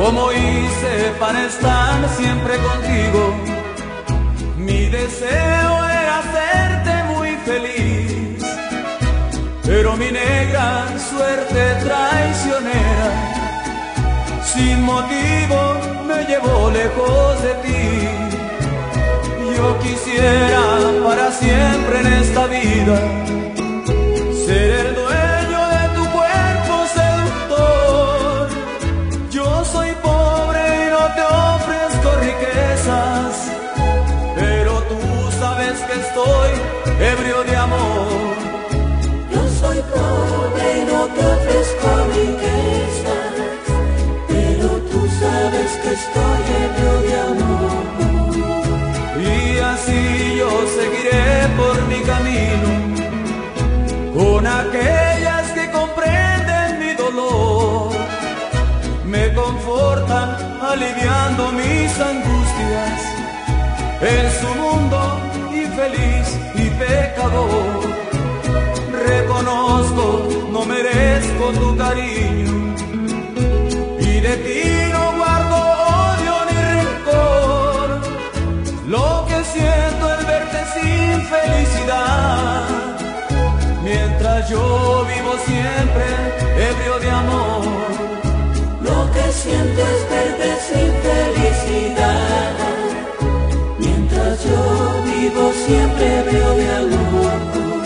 ¿Cómo hice para estar siempre contigo? Mi deseo era hacerte muy feliz, pero mi negra suerte traicionera sin motivo me llevó lejos de ti. Yo quisiera para siempre en esta vida ser el dueño de tu cuerpo seductor. Yo soy pobre y no te ofrezco riquezas, pero tú sabes que estoy ebrio de amor. Yo soy pobre y no te ofrezco riquezas, pero tú sabes que estoy ebrio de amor. Y así yo seguiré por mi camino con aquellas que comprenden mi dolor, me confortan aliviando mis angustias, en su mundo infeliz y pecador. Reconozco, no merezco tu cariño y de ti no guardo odio ni rencor. Lo que siento es verte sin felicidad, mientras yo vivo siempre ebrio de amor. Lo que siento es verte sin felicidad, mientras yo vivo siempre ebrio de amor.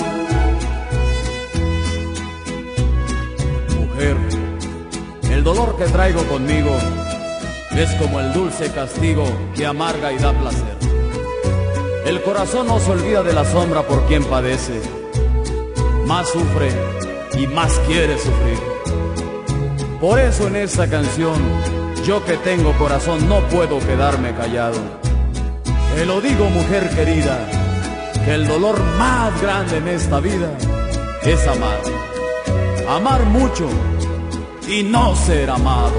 Mujer, el dolor que traigo conmigo es como el dulce castigo que amarga y da placer. El corazón no se olvida de la sombra por quien padece, más sufre y más quiere sufrir. Por eso en esta canción, yo que tengo corazón no puedo quedarme callado. Te lo digo, mujer querida, que el dolor más grande en esta vida es amar. Amar mucho y no ser amado.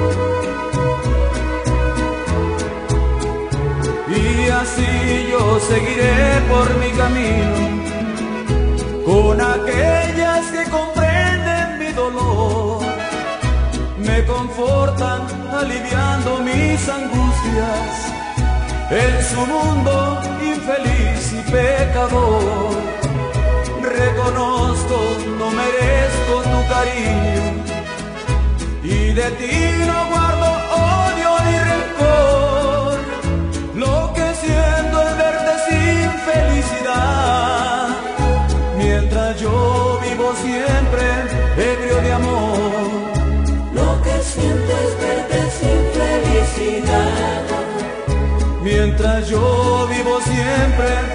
Y así yo seguiré por mi camino con aquellas que comprenden mi dolor, me confortan aliviando mis angustias, en su mundo infeliz y pecador. Reconozco, no merezco tu cariño y de ti no guardo odio ni rencor. Lo que siento es verte sin felicidad, mientras yo vivo siempre ebrio de amor. Lo que siento es verte sin felicidad, mientras yo vivo siempre